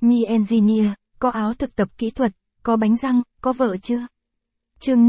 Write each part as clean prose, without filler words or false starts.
Mi Engineer, có áo thực tập kỹ thuật, có bánh răng, có vợ chưa? Chương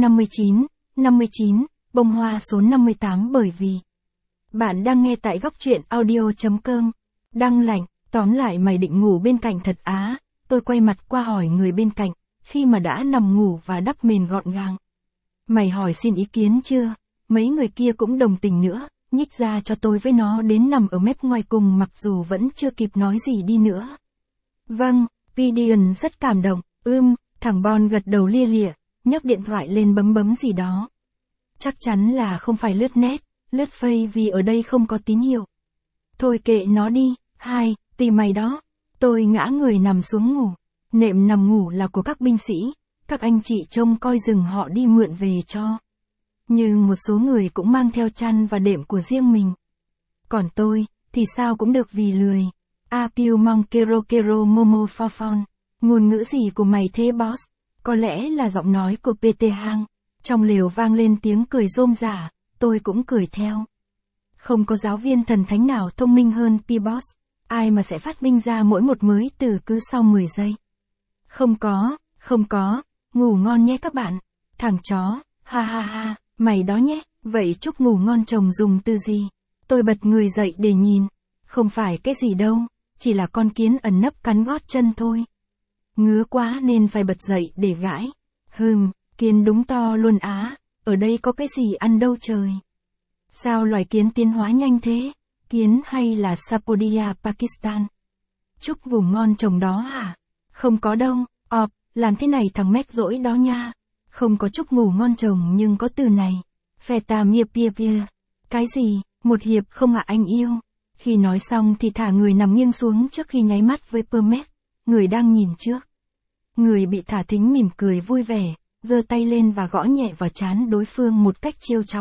59, bông hoa số 58 bởi vì bạn đang nghe tại góc truyện audio.com. Đăng lạnh, tóm lại mày định ngủ bên cạnh thật á, tôi quay mặt qua hỏi người bên cạnh, khi mà đã nằm ngủ và đắp mền gọn gàng. Mày hỏi xin ý kiến chưa? Mấy người kia cũng đồng tình nữa, nhích ra cho tôi với nó đến nằm ở mép ngoài cùng mặc dù vẫn chưa kịp nói gì đi nữa. Vâng, Vidian rất cảm động, thằng Bon gật đầu lia lịa, nhấc điện thoại lên bấm gì đó. Chắc chắn là không phải lướt net, lướt Face vì ở đây không có tín hiệu. Thôi kệ nó đi, tìm mày đó. Tôi ngã người nằm xuống ngủ. Nệm nằm ngủ là của các binh sĩ, các anh chị trông coi rừng họ đi mượn về cho. Nhưng một số người cũng mang theo chăn và đệm của riêng mình. Còn tôi, thì sao cũng được vì lười. Apiu mong kero momo fafon. Ngôn ngữ gì của mày thế boss? Có lẽ là giọng nói của PT Hang. Trong lều vang lên tiếng cười rôm rả, tôi cũng cười theo. Không có giáo viên thần thánh nào thông minh hơn P-Boss. Ai mà sẽ phát minh ra mỗi một mới từ cứ sau 10 giây. Không có, ngủ ngon nhé các bạn. Thằng chó, ha, mày đó nhé, vậy chúc ngủ ngon chồng dùng từ gì? Tôi bật người dậy để nhìn. Không phải cái gì đâu, chỉ là con kiến ẩn nấp cắn gót chân thôi. Ngứa quá nên phải bật dậy để gãi. Kiến đúng to luôn á, ở đây có cái gì ăn đâu trời. Sao loài kiến tiến hóa nhanh thế? Kiến hay là Sapodia Pakistan? Chúc ngủ ngon chồng đó hả? Không có đâu, làm thế này thằng mét dỗi đó nha. Không có chúc ngủ ngon chồng nhưng có từ này. Feta mia pia. Cái gì? Một hiệp không ạ anh yêu? Khi nói xong thì thả người nằm nghiêng xuống trước khi nháy mắt với Permet, người đang nhìn trước. Người bị thả thính mỉm cười vui vẻ, giơ tay lên và gõ nhẹ vào trán đối phương một cách trêu chọc.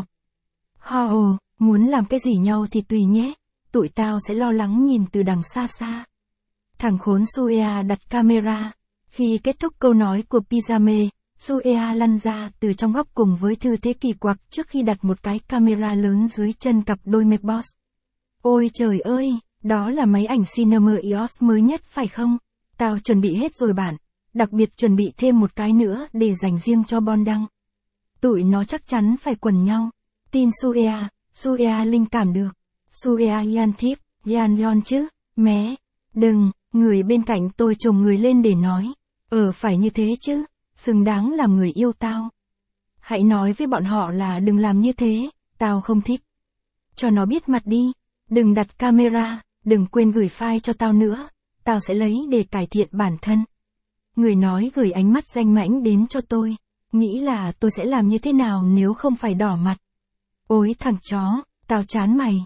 Muốn làm cái gì nhau thì tùy nhé, tụi tao sẽ lo lắng nhìn từ đằng xa xa. Thằng khốn Suea đặt camera. Khi kết thúc câu nói của Pizame, Suea lăn ra từ trong góc cùng với thư thế kỳ quặc trước khi đặt một cái camera lớn dưới chân cặp đôi Macboss. Ôi trời ơi, đó là máy ảnh Cinema EOS mới nhất phải không? Tao chuẩn bị hết rồi bạn, đặc biệt chuẩn bị thêm một cái nữa để dành riêng cho Bon đăng. Tụi nó chắc chắn phải quần nhau. Tin Suea linh cảm được. Suea Yan Thiếp, Yan Yon chứ, mé. Đừng, người bên cạnh tôi chồm người lên để nói. Phải như thế chứ, xứng đáng làm người yêu tao. Hãy nói với bọn họ là đừng làm như thế, tao không thích. Cho nó biết mặt đi, đừng đặt camera, đừng quên gửi file cho tao nữa, tao sẽ lấy để cải thiện bản thân. Người nói gửi ánh mắt danh mãnh đến cho tôi, nghĩ là tôi sẽ làm như thế nào nếu không phải đỏ mặt. Ôi thằng chó, tao chán mày,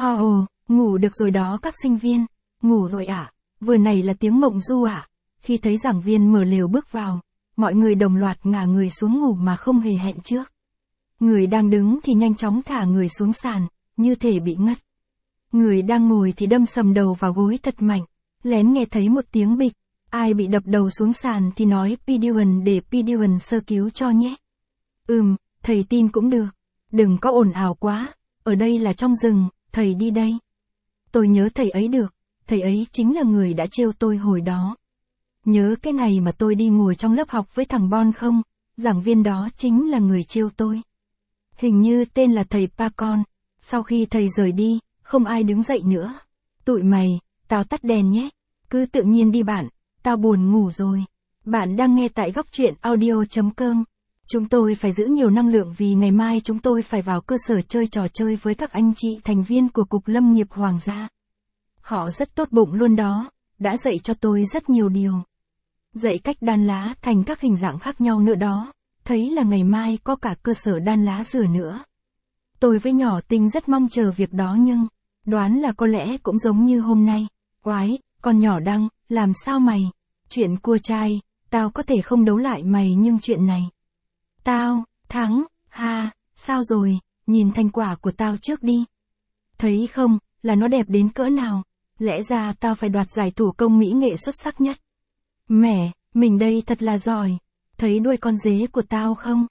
ngủ được rồi đó các sinh viên, ngủ rồi ạ, vừa này là tiếng mộng du ạ. Khi thấy giảng viên mở lều bước vào, mọi người đồng loạt ngả người xuống ngủ mà không hề hẹn trước. Người đang đứng thì nhanh chóng thả người xuống sàn, như thể bị ngất. Người đang ngồi thì đâm sầm đầu vào gối thật mạnh, lén nghe thấy một tiếng bịch. Ai bị đập đầu xuống sàn thì nói Pidiwan để Pidiwan sơ cứu cho nhé. Thầy tin cũng được. Đừng có ồn ào quá, ở đây là trong rừng, thầy đi đây. Tôi nhớ thầy ấy được, thầy ấy chính là người đã trêu tôi hồi đó. Nhớ cái ngày mà tôi đi ngồi trong lớp học với thằng Bon không, giảng viên đó chính là người trêu tôi. Hình như tên là thầy Pacon, sau khi thầy rời đi, không ai đứng dậy nữa. Tụi mày, tao tắt đèn nhé, cứ tự nhiên đi bạn, tao buồn ngủ rồi. Bạn đang nghe tại góc truyện audio.com. Chúng tôi phải giữ nhiều năng lượng vì ngày mai chúng tôi phải vào cơ sở chơi trò chơi với các anh chị thành viên của Cục Lâm nghiệp Hoàng gia. Họ rất tốt bụng luôn đó, đã dạy cho tôi rất nhiều điều. Dạy cách đan lá thành các hình dạng khác nhau nữa đó, thấy là ngày mai có cả cơ sở đan lá dừa nữa. Tôi với nhỏ Tinh rất mong chờ việc đó nhưng, đoán là có lẽ cũng giống như hôm nay. Oái, con nhỏ Đăng, làm sao mày? Chuyện cua trai, tao có thể không đấu lại mày nhưng chuyện này. Tao, thắng, sao rồi, nhìn thành quả của tao trước đi. Thấy không, là nó đẹp đến cỡ nào, lẽ ra tao phải đoạt giải thủ công mỹ nghệ xuất sắc nhất. Mẹ, mình đây thật là giỏi, thấy đuôi con dế của tao không?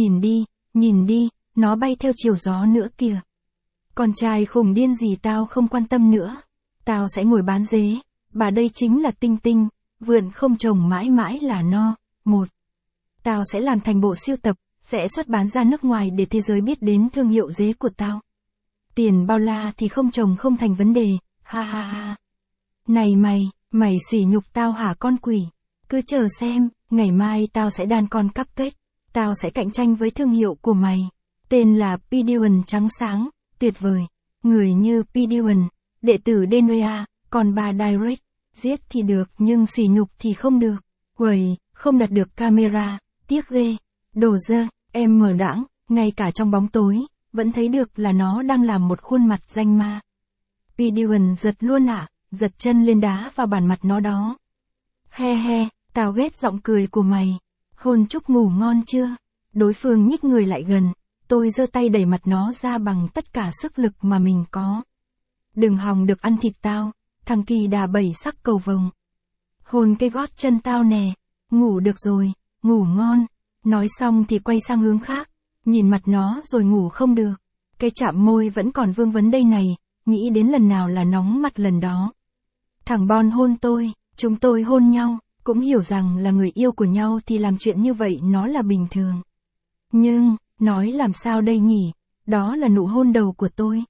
Nhìn đi, nó bay theo chiều gió nữa kìa. Con trai khủng điên gì tao không quan tâm nữa, tao sẽ ngồi bán dế, bà đây chính là Tinh Tinh, vườn không trồng mãi mãi là no. 1. Tao sẽ làm thành bộ sưu tập, sẽ xuất bán ra nước ngoài để thế giới biết đến thương hiệu dế của tao. Tiền bao la thì không trồng không thành vấn đề, ha ha ha. Này mày sỉ nhục tao hả con quỷ? Cứ chờ xem, ngày mai tao sẽ đan con cupcake, tao sẽ cạnh tranh với thương hiệu của mày. Tên là Pidion trắng sáng, tuyệt vời. Người như Pidion, đệ tử Denoa, còn bà Direct, giết thì được nhưng sỉ nhục thì không được. Uầy, không đặt được camera, tiếc ghê. Đồ dơ, em mở đãng, ngay cả trong bóng tối, vẫn thấy được là nó đang làm một khuôn mặt danh ma. Pidion giật luôn giật chân lên đá vào bàn mặt nó đó. He he, tao ghét giọng cười của mày. Hôn chúc ngủ ngon chưa? Đối phương nhích người lại gần, tôi giơ tay đẩy mặt nó ra bằng tất cả sức lực mà mình có. Đừng hòng được ăn thịt tao, thằng kỳ đà bảy sắc cầu vồng. Hôn cái gót chân tao nè, ngủ được rồi, ngủ ngon. Nói xong thì quay sang hướng khác, nhìn mặt nó rồi ngủ không được. Cái chạm môi vẫn còn vương vấn đây này, nghĩ đến lần nào là nóng mặt lần đó. Thằng Bon hôn tôi, chúng tôi hôn nhau, cũng hiểu rằng là người yêu của nhau thì làm chuyện như vậy nó là bình thường. Nhưng, nói làm sao đây nhỉ, đó là nụ hôn đầu của tôi.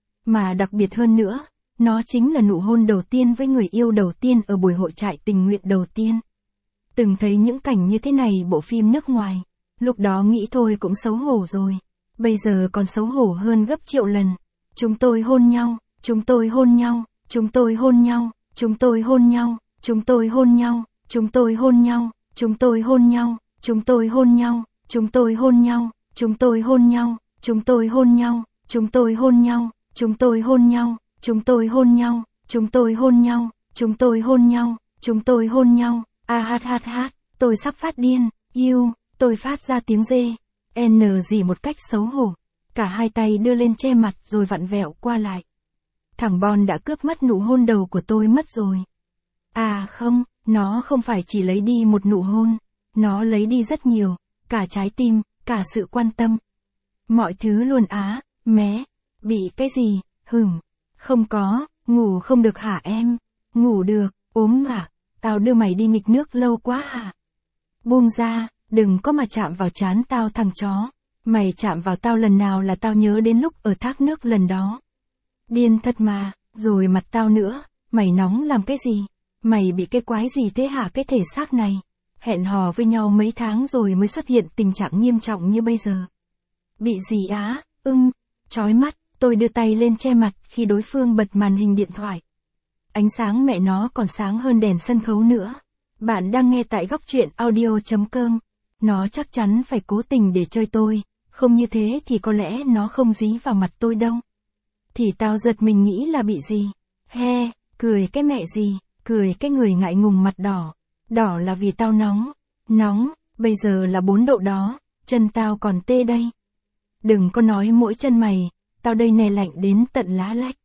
Mà đặc biệt hơn nữa, nó chính là nụ hôn đầu tiên với người yêu đầu tiên ở buổi hội trại tình nguyện đầu tiên. Từng thấy những cảnh như thế này bộ phim nước ngoài, lúc đó nghĩ thôi cũng xấu hổ rồi, bây giờ còn xấu hổ hơn gấp triệu lần. Chúng tôi hôn nhau, chúng tôi hôn nhau, chúng tôi hôn nhau, chúng tôi hôn nhau, chúng tôi hôn nhau, chúng tôi hôn nhau, chúng tôi hôn nhau, chúng tôi hôn nhau, chúng tôi hôn nhau, chúng tôi hôn nhau, chúng tôi hôn nhau, chúng tôi hôn nhau, chúng tôi hôn nhau, chúng tôi hôn nhau, chúng tôi hôn nhau, chúng tôi hôn nhau, chúng tôi hôn nhau. Tôi sắp phát điên, tôi phát ra tiếng rê, gì một cách xấu hổ. Cả hai tay đưa lên che mặt rồi vặn vẹo qua lại. Thằng Bon đã cướp mất nụ hôn đầu của tôi mất rồi. À không, nó không phải chỉ lấy đi một nụ hôn, nó lấy đi rất nhiều, cả trái tim, cả sự quan tâm. Mọi thứ luôn mé, bị cái gì, không có, ngủ không được hả em? Ngủ được, ốm hả? Tao đưa mày đi nghịch nước lâu quá hả? Buông ra, đừng có mà chạm vào trán tao thằng chó. Mày chạm vào tao lần nào là tao nhớ đến lúc ở thác nước lần đó. Điên thật mà, rồi mặt tao nữa, mày nóng làm cái gì? Mày bị cái quái gì thế hả cái thể xác này? Hẹn hò với nhau mấy tháng rồi mới xuất hiện tình trạng nghiêm trọng như bây giờ. Bị gì chói mắt, tôi đưa tay lên che mặt khi đối phương bật màn hình điện thoại. Ánh sáng mẹ nó còn sáng hơn đèn sân khấu nữa. Bạn đang nghe tại góc truyện audio.com. Nó chắc chắn phải cố tình để chơi tôi, không như thế thì có lẽ nó không dí vào mặt tôi đâu. Thì tao giật mình nghĩ là bị gì? Cười cái mẹ gì, cười cái người ngại ngùng mặt đỏ. Đỏ là vì tao nóng, bây giờ là 4 độ đó, chân tao còn tê đây. Đừng có nói mỗi chân mày, tao đây nè lạnh đến tận lá lách.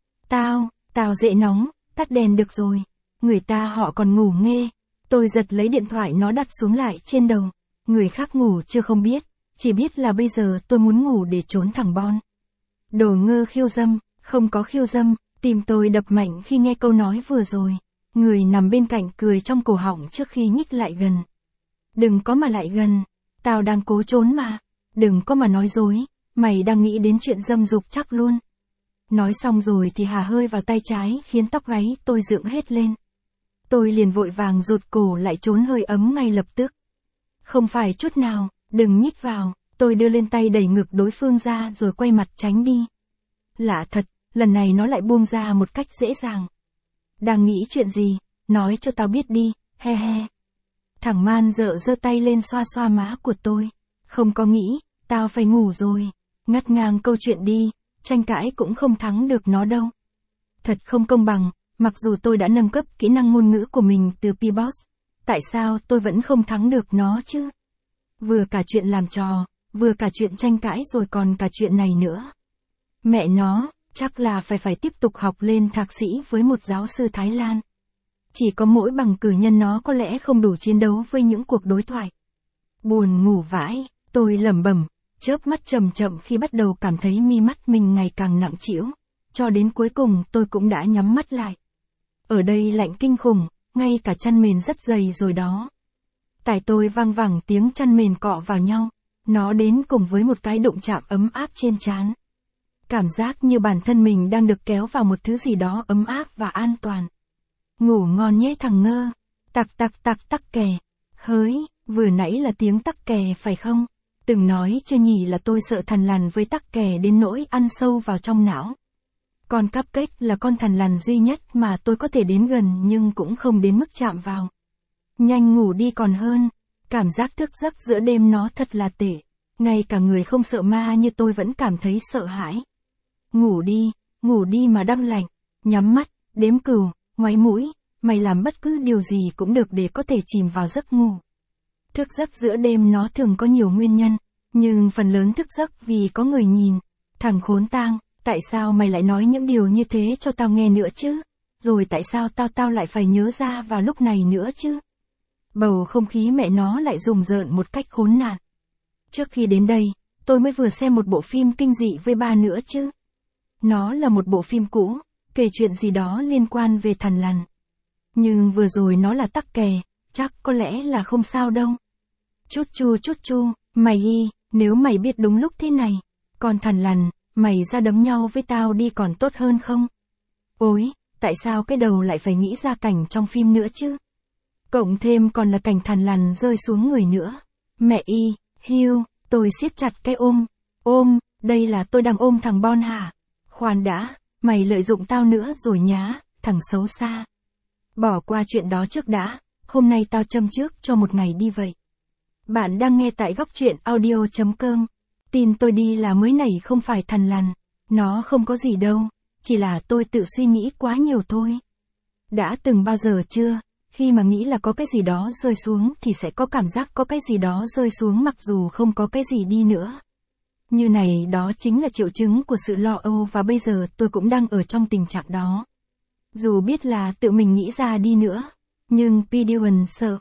Tao dễ nóng, tắt đèn được rồi. Người ta họ còn ngủ nghê. Tôi giật lấy điện thoại nó đặt xuống lại trên đầu. Người khác ngủ chưa không biết, chỉ biết là bây giờ tôi muốn ngủ để trốn thằng Bon. Đồ ngơ khiêu dâm, không có khiêu dâm, tim tôi đập mạnh khi nghe câu nói vừa rồi. Người nằm bên cạnh cười trong cổ họng trước khi nhích lại gần. Đừng có mà lại gần, tao đang cố trốn mà. Đừng có mà nói dối, mày đang nghĩ đến chuyện dâm dục chắc luôn. Nói xong rồi thì hà hơi vào tay trái khiến tóc gáy tôi dựng hết lên. Tôi liền vội vàng rụt cổ lại trốn hơi ấm ngay lập tức. Không phải chút nào, đừng nhích vào, tôi đưa lên tay đẩy ngực đối phương ra rồi quay mặt tránh đi. Lạ thật, lần này nó lại buông ra một cách dễ dàng. Đang nghĩ chuyện gì, nói cho tao biết đi, he. Thằng man dợ giơ tay lên xoa xoa má của tôi. Không có nghĩ, tao phải ngủ rồi. Ngắt ngang câu chuyện đi, tranh cãi cũng không thắng được nó đâu. Thật không công bằng, mặc dù tôi đã nâng cấp kỹ năng ngôn ngữ của mình từ P-Boss, tại sao tôi vẫn không thắng được nó chứ? Vừa cả chuyện làm trò, vừa cả chuyện tranh cãi rồi còn cả chuyện này nữa. Mẹ nó, chắc là phải tiếp tục học lên thạc sĩ với một giáo sư Thái Lan. Chỉ có mỗi bằng cử nhân nó có lẽ không đủ chiến đấu với những cuộc đối thoại. Buồn ngủ vãi, tôi lẩm bẩm, chớp mắt chậm chậm khi bắt đầu cảm thấy mi mắt mình ngày càng nặng trĩu, cho đến cuối cùng tôi cũng đã nhắm mắt lại. Ở đây lạnh kinh khủng, ngay cả chăn mền rất dày rồi đó. Tai tôi vang vẳng tiếng chăn mền cọ vào nhau, nó đến cùng với một cái đụng chạm ấm áp trên trán. Cảm giác như bản thân mình đang được kéo vào một thứ gì đó ấm áp và an toàn. Ngủ ngon nhé thằng ngơ. Tặc tặc tặc tắc kè. Hỡi, vừa nãy là tiếng tắc kè phải không? Từng nói chưa nhỉ là tôi sợ thằn lằn với tắc kè đến nỗi ăn sâu vào trong não. Con cupcake là con thằn lằn duy nhất mà tôi có thể đến gần nhưng cũng không đến mức chạm vào. Nhanh ngủ đi còn hơn. Cảm giác thức giấc giữa đêm nó thật là tệ. Ngay cả người không sợ ma như tôi vẫn cảm thấy sợ hãi. Ngủ đi mà đăng lạnh. Nhắm mắt, đếm cừu, ngoáy mũi, mày làm bất cứ điều gì cũng được để có thể chìm vào giấc ngủ. Thức giấc giữa đêm nó thường có nhiều nguyên nhân, nhưng phần lớn thức giấc vì có người nhìn. Thằng khốn tang, tại sao mày lại nói những điều như thế cho tao nghe nữa chứ? Rồi tại sao tao lại phải nhớ ra vào lúc này nữa chứ? Bầu không khí mẹ nó lại rùng rợn một cách khốn nạn. Trước khi đến đây, tôi mới vừa xem một bộ phim kinh dị với ba nữa chứ. Nó là một bộ phim cũ, kể chuyện gì đó liên quan về thằn lằn. Nhưng vừa rồi nó là tắc kè, chắc có lẽ là không sao đâu. Chút chu, mày nếu mày biết đúng lúc thế này, còn thằn lằn, mày ra đấm nhau với tao đi còn tốt hơn không? Ôi, tại sao cái đầu lại phải nghĩ ra cảnh trong phim nữa chứ? Cộng thêm còn là cảnh thằn lằn rơi xuống người nữa. Mẹ hiu, tôi siết chặt cái ôm, đây là tôi đang ôm thằng Bon hả? Khoan đã, mày lợi dụng tao nữa rồi nhá, thằng xấu xa. Bỏ qua chuyện đó trước đã, hôm nay tao châm trước cho một ngày đi vậy. Bạn đang nghe tại góc truyện audio.com. Tin tôi đi là mới này không phải thằn lằn, nó không có gì đâu, chỉ là tôi tự suy nghĩ quá nhiều thôi. Đã từng bao giờ chưa, khi mà nghĩ là có cái gì đó rơi xuống thì sẽ có cảm giác có cái gì đó rơi xuống mặc dù không có cái gì đi nữa. Như này đó chính là triệu chứng của sự lo âu và bây giờ tôi cũng đang ở trong tình trạng đó. Dù biết là tự mình nghĩ ra đi nữa, nhưng Pidiwan sợ,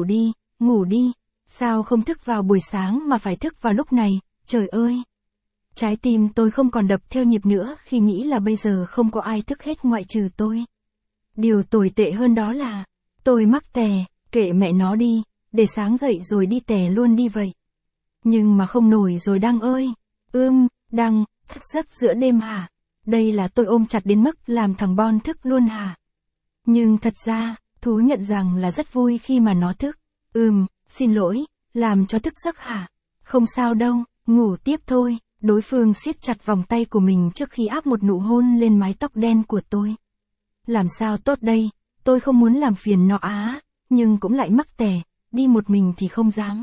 ngủ đi, sao không thức vào buổi sáng mà phải thức vào lúc này, trời ơi. Trái tim tôi không còn đập theo nhịp nữa khi nghĩ là bây giờ không có ai thức hết ngoại trừ tôi. Điều tồi tệ hơn đó là, tôi mắc tè, kệ mẹ nó đi, để sáng dậy rồi đi tè luôn đi vậy. Nhưng mà không nổi rồi Đăng ơi. Đăng, thức giấc giữa đêm hả? Đây là tôi ôm chặt đến mức làm thằng Bon thức luôn hả? Nhưng thật ra, thú nhận rằng là rất vui khi mà nó thức. Xin lỗi, làm cho thức giấc hả? Không sao đâu, ngủ tiếp thôi. Đối phương siết chặt vòng tay của mình trước khi áp một nụ hôn lên mái tóc đen của tôi. Làm sao tốt đây? Tôi không muốn làm phiền nó nhưng cũng lại mắc tè, đi một mình thì không dám.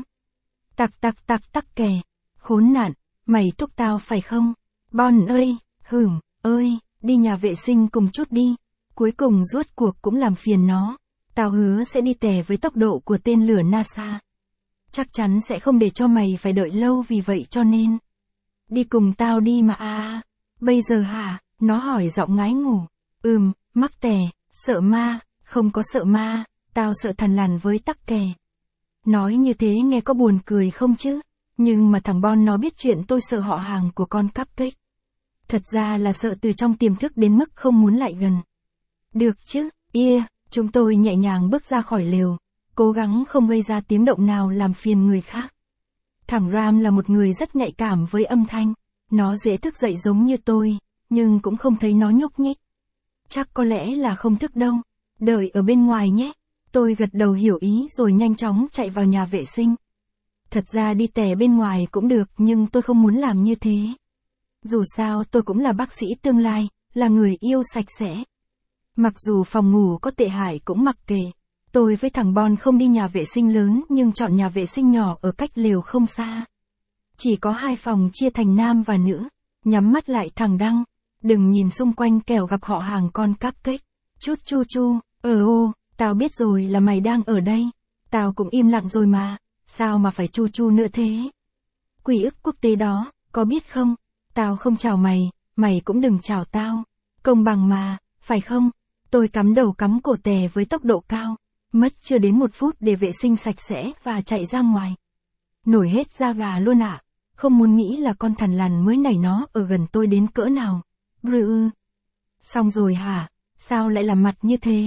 Tắc kè. Khốn nạn, mày thúc tao phải không? Bon ơi, đi nhà vệ sinh cùng chút đi. Cuối cùng rốt cuộc cũng làm phiền nó. Tao hứa sẽ đi tè với tốc độ của tên lửa NASA. Chắc chắn sẽ không để cho mày phải đợi lâu vì vậy cho nên. Đi cùng tao đi mà Bây giờ hả? Nó hỏi giọng ngái ngủ. Mắc tè, sợ ma, không có sợ ma, tao sợ thằn lằn với tắc kè. Nói như thế nghe có buồn cười không chứ? Nhưng mà thằng Bon nó biết chuyện tôi sợ họ hàng của con cupcake. Thật ra là sợ từ trong tiềm thức đến mức không muốn lại gần. Được chứ, chúng tôi nhẹ nhàng bước ra khỏi lều, cố gắng không gây ra tiếng động nào làm phiền người khác. Thằng Ram là một người rất nhạy cảm với âm thanh, nó dễ thức dậy giống như tôi, nhưng cũng không thấy nó nhúc nhích. Chắc có lẽ là không thức đâu, đợi ở bên ngoài nhé. Tôi gật đầu hiểu ý rồi nhanh chóng chạy vào nhà vệ sinh. Thật ra đi tè bên ngoài cũng được nhưng tôi không muốn làm như thế. Dù sao tôi cũng là bác sĩ tương lai, là người yêu sạch sẽ. Mặc dù phòng ngủ có tệ hại cũng mặc kệ. Tôi với thằng Bon không đi nhà vệ sinh lớn nhưng chọn nhà vệ sinh nhỏ ở cách lều không xa. Chỉ có 2 phòng chia thành nam và nữ. Nhắm mắt lại thằng Đăng. Đừng nhìn xung quanh kẻo gặp họ hàng con cupcake. Chút chu. Tao biết rồi là mày đang ở đây. Tao cũng im lặng rồi mà. Sao mà phải chu nữa thế? Quy ước quốc tế đó, có biết không? Tao không chào mày, mày cũng đừng chào tao. Công bằng mà, phải không? Tôi cắm đầu cắm cổ tè với tốc độ cao. Mất chưa đến 1 phút để vệ sinh sạch sẽ và chạy ra ngoài. Nổi hết da gà luôn ạ. Không muốn nghĩ là con thằn lằn mới này nó ở gần tôi đến cỡ nào. Xong rồi hả? Sao lại làm mặt như thế?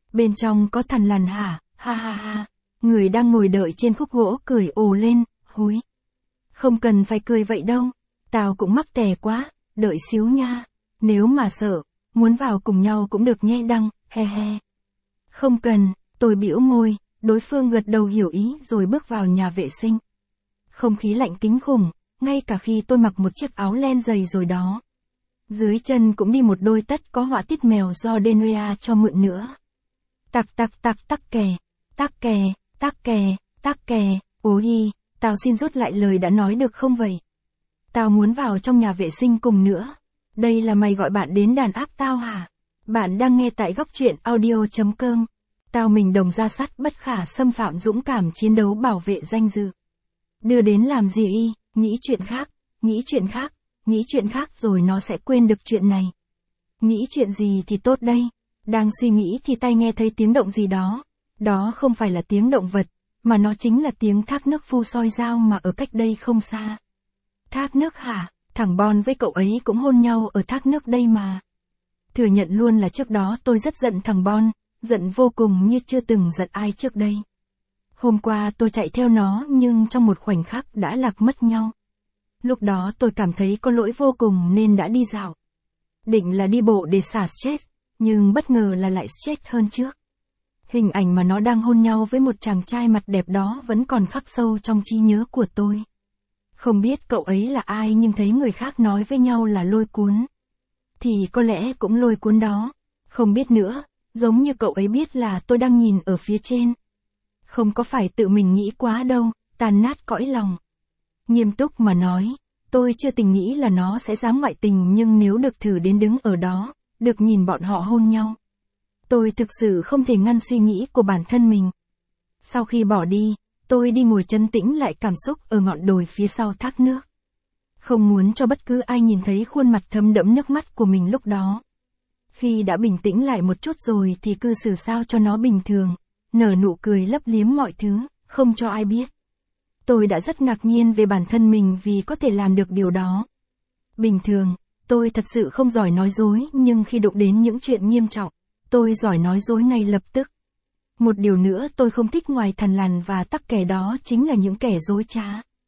Bên trong có thằn lằn hả, ha ha ha. Người đang ngồi đợi trên khúc gỗ cười ồ lên, húi. Không cần phải cười vậy đâu. Tao cũng mắc tè quá, đợi xíu nha. Nếu mà sợ, muốn vào cùng nhau cũng được nhé Đăng, he he. Không cần, tôi bĩu môi, đối phương gật đầu hiểu ý rồi bước vào nhà vệ sinh. Không khí lạnh kinh khủng, ngay cả khi tôi mặc một chiếc áo len dày rồi đó. Dưới chân cũng đi một đôi tất có họa tiết mèo do Denoa cho mượn nữa. Tắc tắc tắc tắc kè, tắc kè, tắc kè, tắc kè, ôi, tao xin rút lại lời đã nói được không vậy? Tao muốn vào trong nhà vệ sinh cùng nữa. Đây là mày gọi bạn đến đàn áp tao hả? Bạn đang nghe tại góc truyện audio.com. Tao mình đồng ra sắt bất khả xâm phạm dũng cảm chiến đấu bảo vệ danh dự. Đưa đến làm gì y, nghĩ chuyện khác, nghĩ chuyện khác, nghĩ chuyện khác rồi nó sẽ quên được chuyện này. Nghĩ chuyện gì thì tốt đây? Đang suy nghĩ thì tai nghe thấy tiếng động gì đó. Đó không phải là tiếng động vật, mà nó chính là tiếng thác nước phu soi dao mà ở cách đây không xa. Thác nước hả? Thằng Bon với cậu ấy cũng hôn nhau ở thác nước đây mà. Thừa nhận luôn là trước đó tôi rất giận thằng Bon, giận vô cùng như chưa từng giận ai trước đây. Hôm qua tôi chạy theo nó nhưng trong một khoảnh khắc đã lạc mất nhau. Lúc đó tôi cảm thấy có lỗi vô cùng nên đã đi dạo. Định là đi bộ để xả stress, nhưng bất ngờ là lại stress hơn trước. Hình ảnh mà nó đang hôn nhau với một chàng trai mặt đẹp đó vẫn còn khắc sâu trong trí nhớ của tôi. Không biết cậu ấy là ai nhưng thấy người khác nói với nhau là lôi cuốn. Thì có lẽ cũng lôi cuốn đó. Không biết nữa, giống như cậu ấy biết là tôi đang nhìn ở phía trên. Không có phải tự mình nghĩ quá đâu, tàn nát cõi lòng. Nghiêm túc mà nói, tôi chưa từng nghĩ là nó sẽ dám ngoại tình nhưng nếu được thử đến đứng ở đó, được nhìn bọn họ hôn nhau. Tôi thực sự không thể ngăn suy nghĩ của bản thân mình. Sau khi bỏ đi, tôi đi ngồi trấn tĩnh lại cảm xúc ở ngọn đồi phía sau thác nước. Không muốn cho bất cứ ai nhìn thấy khuôn mặt thấm đẫm nước mắt của mình lúc đó. Khi đã bình tĩnh lại một chút rồi thì cư xử sao cho nó bình thường, nở nụ cười lấp liếm mọi thứ, không cho ai biết. Tôi đã rất ngạc nhiên về bản thân mình vì có thể làm được điều đó. Bình thường, tôi thật sự không giỏi nói dối nhưng khi đụng đến những chuyện nghiêm trọng, tôi giỏi nói dối ngay lập tức. Một điều nữa tôi không thích ngoài thằn lằn và tắc kè đó chính là những kẻ dối trá.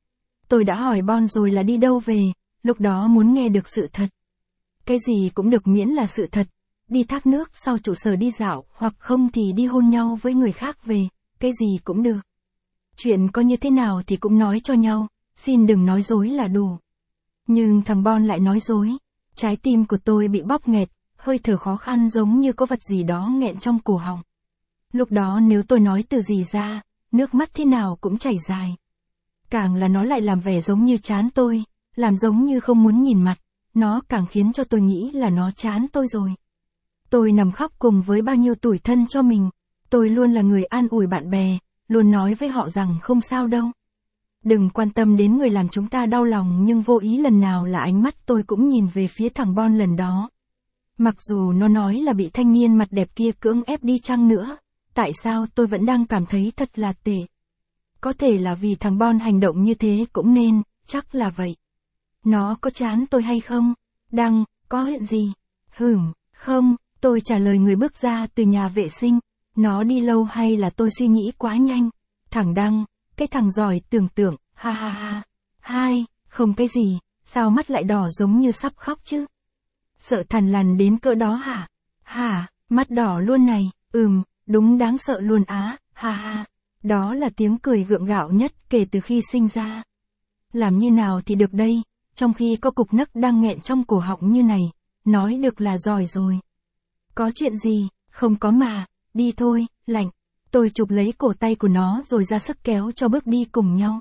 Tôi đã hỏi Bon rồi là đi đâu về, lúc đó muốn nghe được sự thật. Cái gì cũng được miễn là sự thật, đi thác nước sau trụ sở đi dạo hoặc không thì đi hôn nhau với người khác về, cái gì cũng được. Chuyện có như thế nào thì cũng nói cho nhau, xin đừng nói dối là đủ. Nhưng thằng Bon lại nói dối, trái tim của tôi bị bóp nghẹt, hơi thở khó khăn giống như có vật gì đó nghẹn trong cổ họng. Lúc đó nếu tôi nói từ gì ra, nước mắt thế nào cũng chảy dài. Càng là nó lại làm vẻ giống như chán tôi, làm giống như không muốn nhìn mặt, nó càng khiến cho tôi nghĩ là nó chán tôi rồi. Tôi nằm khóc cùng với bao nhiêu tủi thân cho mình, tôi luôn là người an ủi bạn bè, luôn nói với họ rằng không sao đâu. Đừng quan tâm đến người làm chúng ta đau lòng nhưng vô ý lần nào là ánh mắt tôi cũng nhìn về phía thằng Bon lần đó. Mặc dù nó nói là bị thanh niên mặt đẹp kia cưỡng ép đi chăng nữa, tại sao tôi vẫn đang cảm thấy thật là tệ. Có thể là vì thằng Bon hành động như thế cũng nên, chắc là vậy. Nó có chán tôi hay không? Đăng, có chuyện gì? Không, tôi trả lời người bước ra từ nhà vệ sinh. Nó đi lâu hay là tôi suy nghĩ quá nhanh? Thằng Đăng, cái thằng giỏi tưởng tượng, ha ha ha. Hai, không cái gì, sao mắt lại đỏ giống như sắp khóc chứ? Sợ thằn lằn đến cỡ đó hả? Hả, mắt đỏ luôn này, đúng đáng sợ luôn á, ha ha. Đó là tiếng cười gượng gạo nhất kể từ khi sinh ra. Làm như nào thì được đây, trong khi có cục nấc đang nghẹn trong cổ họng như này, nói được là giỏi rồi. Có chuyện gì, không có mà, đi thôi, lạnh. Tôi chụp lấy cổ tay của nó rồi ra sức kéo cho bước đi cùng nhau.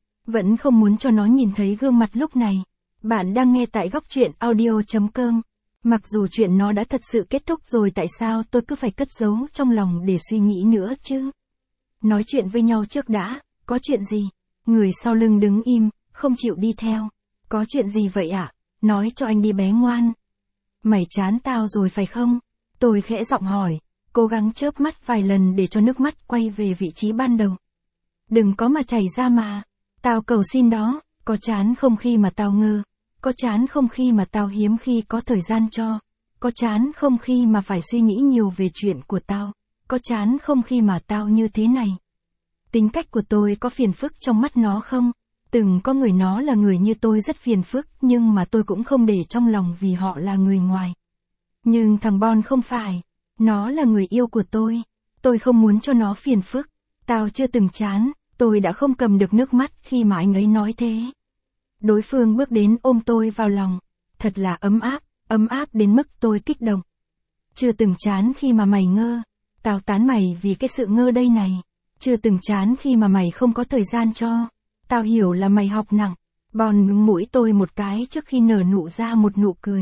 Vẫn không muốn cho nó nhìn thấy gương mặt lúc này. Bạn đang nghe tại góc truyện audio.com. Mặc dù chuyện nó đã thật sự kết thúc rồi tại sao tôi cứ phải cất giấu trong lòng để suy nghĩ nữa chứ? Nói chuyện với nhau trước đã, có chuyện gì? Người sau lưng đứng im, không chịu đi theo. Có chuyện gì vậy ạ? Nói cho anh đi bé ngoan. Mày chán tao rồi phải không? Tôi khẽ giọng hỏi, cố gắng chớp mắt vài lần để cho nước mắt quay về vị trí ban đầu. Đừng có mà chảy ra mà. Tao cầu xin đó, có chán không khi mà tao ngơ? Có chán không khi mà tao hiếm khi có thời gian cho? Có chán không khi mà phải suy nghĩ nhiều về chuyện của tao? có chán không khi mà tao như thế này? Tính cách của tôi có phiền phức trong mắt nó không? Từng có người nó là người như tôi rất phiền phức, nhưng mà tôi cũng không để trong lòng vì họ là người ngoài. Nhưng thằng Bon không phải. Nó là người yêu của tôi không muốn cho nó phiền phức. Tao chưa từng chán, tôi đã không cầm được nước mắt khi mà anh ấy nói thế. Đối phương bước đến ôm tôi vào lòng. Thật là ấm áp đến mức tôi kích động. Chưa từng chán khi mà mày ngơ. Tao tán mày vì cái sự ngơ đây này. Chưa từng chán khi mà mày không có thời gian cho. Tao hiểu là mày học nặng. Bon nhúng mũi tôi một cái trước khi nở nụ ra một nụ cười.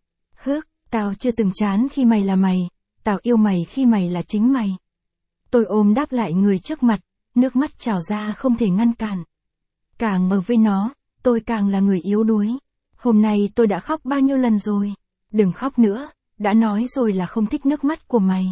Tao chưa từng chán khi mày là mày. Tao yêu mày khi mày là chính mày. Tôi ôm đáp lại người trước mặt, nước mắt trào ra không thể ngăn cản. Càng ở với nó, tôi càng là người yếu đuối. Hôm nay tôi đã khóc bao nhiêu lần rồi. Đừng khóc nữa, đã nói rồi là không thích nước mắt của mày.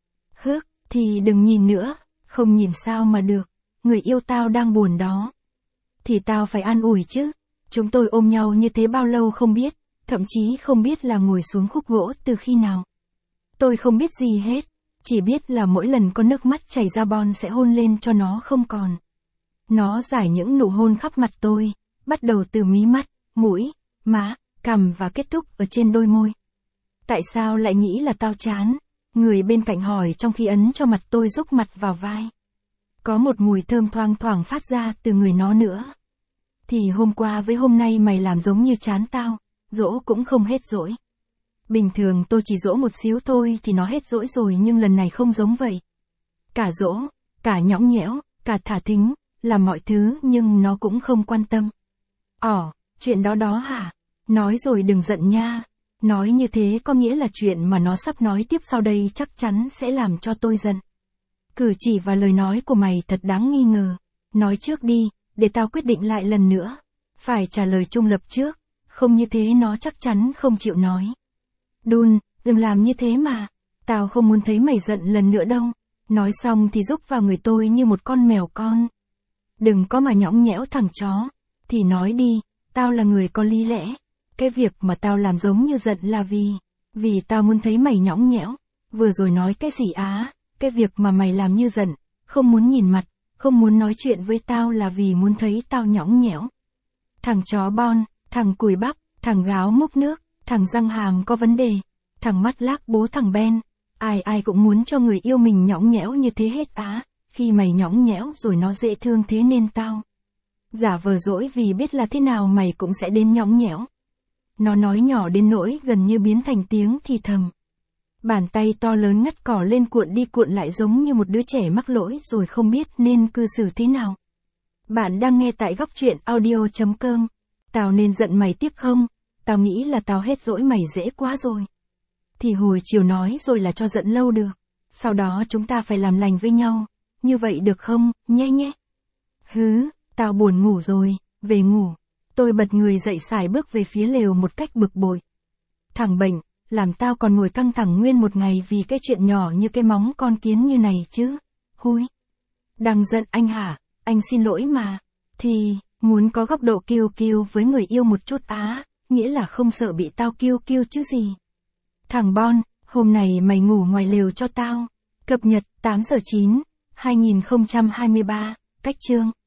Thì đừng nhìn nữa, không nhìn sao mà được. Người yêu tao đang buồn đó. Thì tao phải an ủi chứ. Chúng tôi ôm nhau như thế bao lâu không biết, thậm chí không biết là ngồi xuống khúc gỗ từ khi nào. Tôi không biết gì hết, chỉ biết là mỗi lần có nước mắt chảy ra Bon sẽ hôn lên cho nó không còn. Nó giải những nụ hôn khắp mặt tôi, bắt đầu từ mí mắt, mũi, má, cằm và kết thúc ở trên đôi môi. Tại sao lại nghĩ là tao chán? Người bên cạnh hỏi trong khi ấn cho mặt tôi rúc mặt vào vai. Có một mùi thơm thoang thoảng phát ra từ người nó nữa. Thì hôm qua với hôm nay mày làm giống như chán tao, dỗ cũng không hết dỗi. Bình thường tôi chỉ dỗ một xíu thôi thì nó hết dỗi rồi, nhưng lần này không giống vậy. Cả dỗ, cả nhõng nhẽo, cả thả thính, làm mọi thứ nhưng nó cũng không quan tâm. Chuyện đó hả? Nói rồi đừng giận nha. Nói như thế có nghĩa là chuyện mà nó sắp nói tiếp sau đây chắc chắn sẽ làm cho tôi giận. Cử chỉ và lời nói của mày thật đáng nghi ngờ. Nói trước đi, để tao quyết định lại lần nữa. Phải trả lời trung lập trước, không như thế nó chắc chắn không chịu nói. Đun, đừng làm như thế mà. Tao không muốn thấy mày giận lần nữa đâu. Nói xong thì rúc vào người tôi như một con mèo con. Đừng có mà nhõng nhẽo thằng chó. Thì nói đi, tao là người có lý lẽ. Cái việc mà tao làm giống như giận là vì tao muốn thấy mày nhõng nhẽo. Vừa rồi nói cái gì á? Cái việc mà mày làm như giận, không muốn nhìn mặt, không muốn nói chuyện với tao là vì muốn thấy tao nhõng nhẽo. Thằng chó Bon, thằng cùi bắp, thằng gáo múc nước, thằng răng hàm có vấn đề, thằng mắt lác bố thằng Ben. Ai cũng muốn cho người yêu mình nhõng nhẽo như thế hết á. Khi mày nhõng nhẽo rồi nó dễ thương thế nên tao giả vờ dỗi vì biết là thế nào mày cũng sẽ đến nhõng nhẽo. Nó nói nhỏ đến nỗi gần như biến thành tiếng thì thầm. Bàn tay to lớn ngắt cỏ lên cuộn đi cuộn lại giống như một đứa trẻ mắc lỗi rồi không biết nên cư xử thế nào. Bạn đang nghe tại góc truyện audio.com. Tao nên giận mày tiếp không? Tao nghĩ là tao hết dỗi mày dễ quá rồi. Thì hồi chiều nói rồi là cho giận lâu được. Sau đó chúng ta phải làm lành với nhau. Như vậy được không, nhé. Tao buồn ngủ rồi, về ngủ. Tôi bật người dậy sải bước về phía lều một cách bực bội. Thằng bệnh, làm tao còn ngồi căng thẳng nguyên một ngày vì cái chuyện nhỏ như cái móng con kiến như này chứ. Đang giận anh hả? Anh xin lỗi mà. Thì, muốn có góc độ kiêu kiêu với người yêu một chút á, nghĩa là không sợ bị tao kiêu kiêu chứ gì. Thằng Bon, hôm nay mày ngủ ngoài lều cho tao. Cập nhật 8/9/2023, cách chương.